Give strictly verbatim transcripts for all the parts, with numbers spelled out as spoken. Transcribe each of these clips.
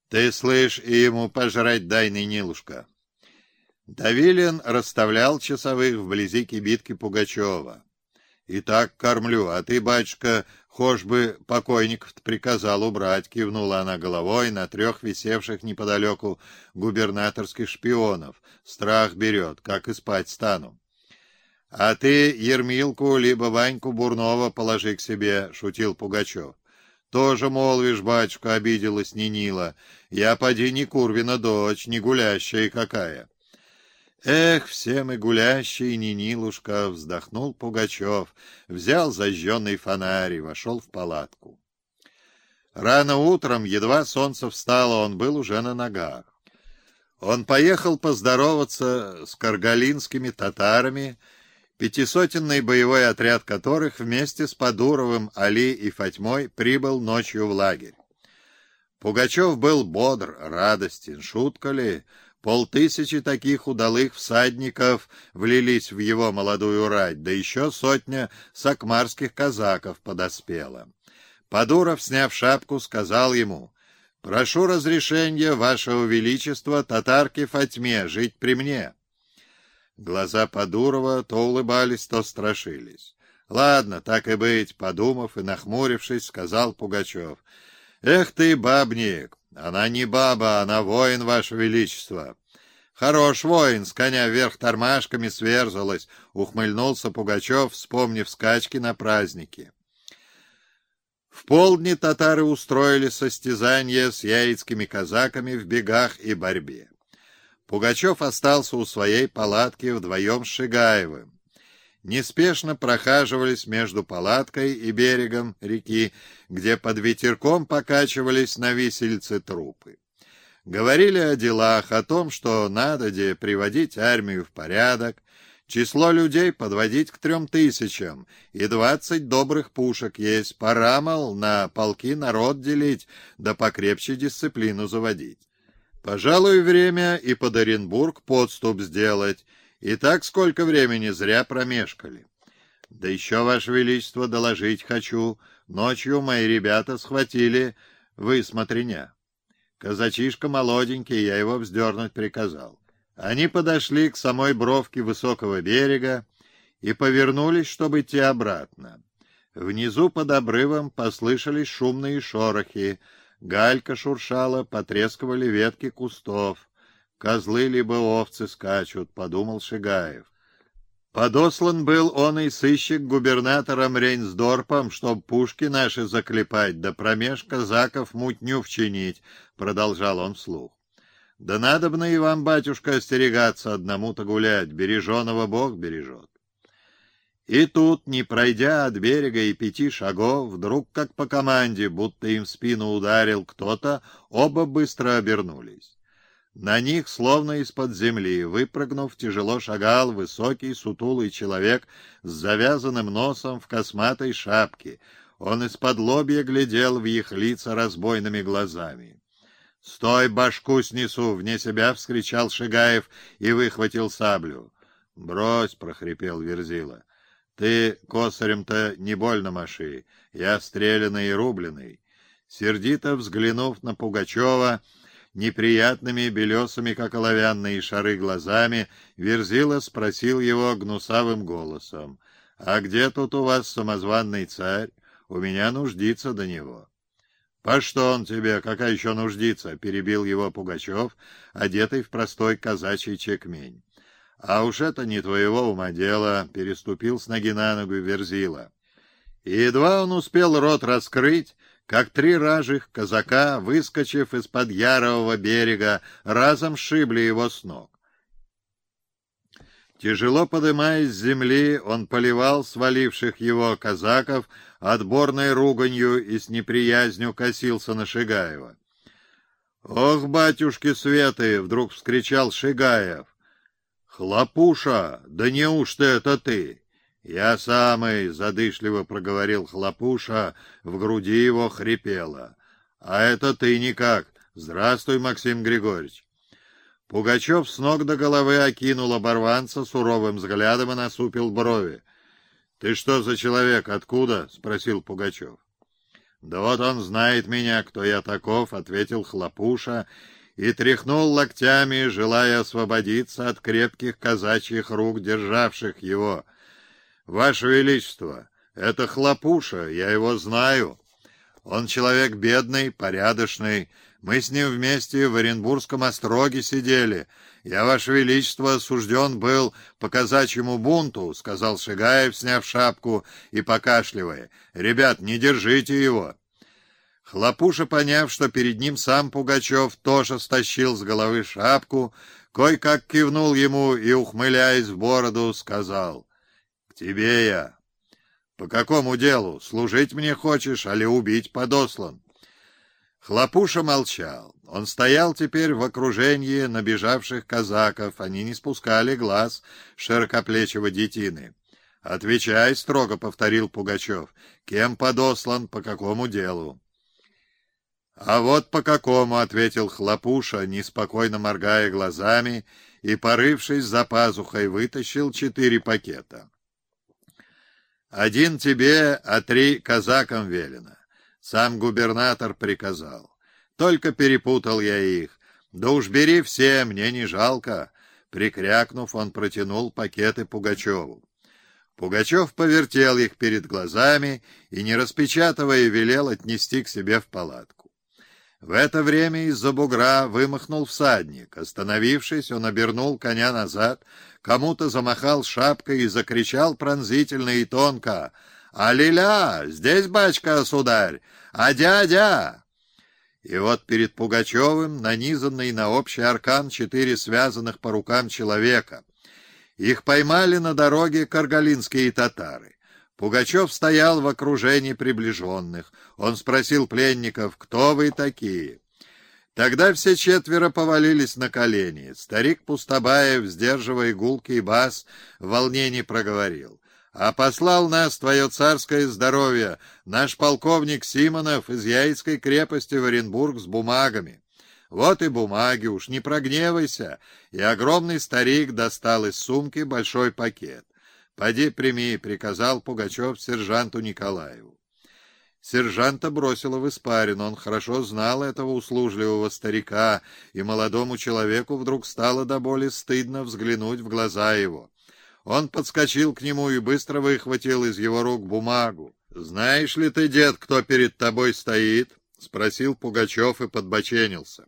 Ты, слышь, и ему пожрать дай, Нынилушка. Давилин расставлял часовых вблизи кибитки Пугачева. «И так кормлю, а ты, батюшка, хошь бы покойников приказал убрать», — кивнула она головой на трех висевших неподалеку губернаторских шпионов. «Страх берет, как и спать стану». «А ты Ермилку либо Ваньку Бурнова положи к себе», — шутил Пугачев. «Тоже молвишь, батюшка», — обиделась Нинила. «Я поди не Курвина дочь, не гулящая какая». «Эх, все мы гулящие, Нинилушка!» — вздохнул Пугачев, взял зажженный фонарь и вошел в палатку. Рано утром, едва солнце встало, он был уже на ногах. Он поехал поздороваться с каргалинскими татарами, пятисотенный боевой отряд которых вместе с Подуровым, Али и Фатьмой прибыл ночью в лагерь. Пугачев был бодр, радостен, шутка ли? Полтысячи таких удалых всадников влились в его молодую рать, да еще сотня сакмарских казаков подоспела. Подуров, сняв шапку, сказал ему: «Прошу разрешения, вашего величества, татарке Фатьме жить при мне». Глаза Подурова то улыбались, то страшились. «Ладно, так и быть», — подумав и нахмурившись, сказал Пугачев. «Эх ты, бабник! Она не баба, она воин, ваше величество». «Хорош воин, с коня вверх тормашками сверзалась», — ухмыльнулся Пугачев, вспомнив скачки на празднике. В полдне татары устроили состязание с яицкими казаками в бегах и борьбе. Пугачев остался у своей палатки вдвоем с Шигаевым. Неспешно прохаживались между палаткой и берегом реки, где под ветерком покачивались на висельце трупы. Говорили о делах, о том, что надо де приводить армию в порядок, число людей подводить к трем тысячам, и двадцать добрых пушек есть, пора, мол, на полки народ делить, да покрепче дисциплину заводить. Пожалуй, время и под Оренбург подступ сделать. И так сколько времени зря промешкали. Да еще, ваше величество, доложить хочу. Ночью мои ребята схватили высмотреня. Казачишка молоденький, я его вздернуть приказал. Они подошли к самой бровке высокого берега и повернулись, чтобы идти обратно. Внизу под обрывом послышались шумные шорохи. Галька шуршала, потрескивали ветки кустов. «Козлы либо овцы скачут», — подумал Шигаев. Подослан был он и сыщик губернатором Рейнсдорпом, чтоб пушки наши заклепать, да промеж казаков мутню вчинить, — продолжал он вслух. «Да надобно и вам, батюшка, остерегаться, одному-то гулять, береженого Бог бережет». И тут, не пройдя от берега и пяти шагов, вдруг, как по команде, будто им в спину ударил кто-то, оба быстро обернулись. На них, словно из-под земли, выпрыгнув, тяжело шагал высокий сутулый человек с завязанным носом в косматой шапке. Он из-под лобья глядел в их лица разбойными глазами. «Стой, башку снесу!» — вне себя вскричал Шигаев и выхватил саблю. «Брось!» — прохрипел Верзила. «Ты косарем-то не больно маши, я стреляный и рубленый». Сердито взглянув на Пугачева, неприятными белесами, как оловянные шары, глазами, Верзила спросил его гнусавым голосом: «А где тут у вас самозванный царь? У меня нуждится до него». «По что он тебе? Какая еще нуждится?» — перебил его Пугачев, одетый в простой казачий чекмень. «А уж это не твоего ума дело», — переступил с ноги на ногу Верзила. И едва он успел рот раскрыть, как три ражих казака, выскочив из-под ярового берега, разом сшибли его с ног. Тяжело подымаясь с земли, он поливал сваливших его казаков отборной руганью и с неприязнью косился на Шигаева. «Ох, батюшки светы!» — вдруг вскричал Шигаев. «Хлопуша, да неужто это ты?» «Я самый», — задышливо проговорил Хлопуша, в груди его хрипело. «А это ты никак. Здравствуй, Максим Григорьевич». Пугачев с ног до головы окинул оборванца суровым взглядом и насупил брови. «Ты что за человек? Откуда?» — спросил Пугачев. «Да вот он знает меня, кто я таков», — ответил Хлопуша, и тряхнул локтями, желая освободиться от крепких казачьих рук, державших его. «Ваше Величество, это Хлопуша, я его знаю. Он человек бедный, порядочный. Мы с ним вместе в Оренбургском остроге сидели. Я, Ваше Величество, осужден был по казачьему бунту», — сказал Шигаев, сняв шапку и покашливая. «Ребят, не держите его». Хлопуша, поняв, что перед ним сам Пугачев, тоже стащил с головы шапку, кой-как кивнул ему и, ухмыляясь в бороду, сказал: «К тебе я. По какому делу? Служить мне хочешь, али убить подослан?» Хлопуша молчал. Он стоял теперь в окружении набежавших казаков. Они не спускали глаз широкоплечего детины. «Отвечай», — строго повторил Пугачев. «Кем подослан, по какому делу?» «А вот по какому», — ответил Хлопуша, неспокойно моргая глазами, и, порывшись за пазухой, вытащил четыре пакета. «Один тебе, а три казакам велено. Сам губернатор приказал. Только перепутал я их. Да уж бери все, мне не жалко». Прикрякнув, он протянул пакеты Пугачеву. Пугачев повертел их перед глазами и, не распечатывая, велел отнести к себе в палатку. В это время из-за бугра вымахнул всадник. Остановившись, он обернул коня назад, кому-то замахал шапкой и закричал пронзительно и тонко: «А-ля-ля! Здесь, бачка, сударь! А дядя!» И вот перед Пугачевым нанизанный на общий аркан четыре связанных по рукам человека. Их поймали на дороге каргалинские татары. Пугачев стоял в окружении приближенных. Он спросил пленников: «Кто вы такие?» Тогда все четверо повалились на колени. Старик Пустобаев, сдерживая гулкий бас, в волнении проговорил: «А послал нас, твое царское здоровье, наш полковник Симонов из Яицкой крепости в Оренбург с бумагами. Вот и бумаги, уж не прогневайся». И огромный старик достал из сумки большой пакет. «Поди прими», — приказал Пугачев сержанту Николаеву. Сержанта бросило в испарину. Он хорошо знал этого услужливого старика, и молодому человеку вдруг стало до боли стыдно взглянуть в глаза его. Он подскочил к нему и быстро выхватил из его рук бумагу. «Знаешь ли ты, дед, кто перед тобой стоит?» — спросил Пугачев и подбоченился.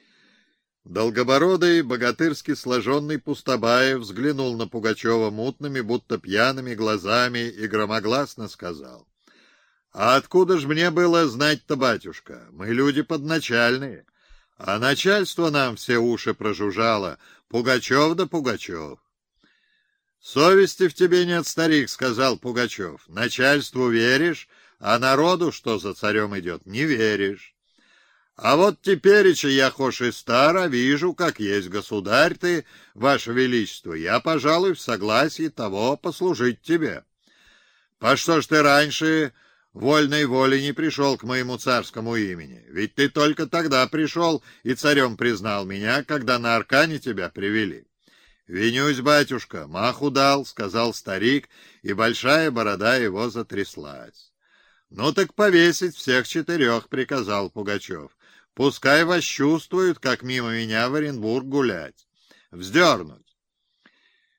Долгобородый, богатырски сложенный Пустобаев взглянул на Пугачева мутными, будто пьяными глазами и громогласно сказал: «А откуда ж мне было знать-то, батюшка? Мы люди подначальные, а начальство нам все уши прожужжало. Пугачев да Пугачев». «Совести в тебе нет, старик», — сказал Пугачев. «Начальству веришь, а народу, что за царем идет, не веришь. А вот тепереча я, хошь и стара, вижу, как есть государь ты, Ваше Величество, я, пожалуй, в согласии того послужить тебе. По что ж ты раньше вольной волей не пришел к моему царскому имени? Ведь ты только тогда пришел и царем признал меня, когда на аркане тебя привели». «Винюсь, батюшка, маху дал», — сказал старик, и большая борода его затряслась. «Ну так повесить всех четырех», — приказал Пугачев. «Пускай вас чувствуют, как мимо меня в Оренбург гулять. Вздернуть».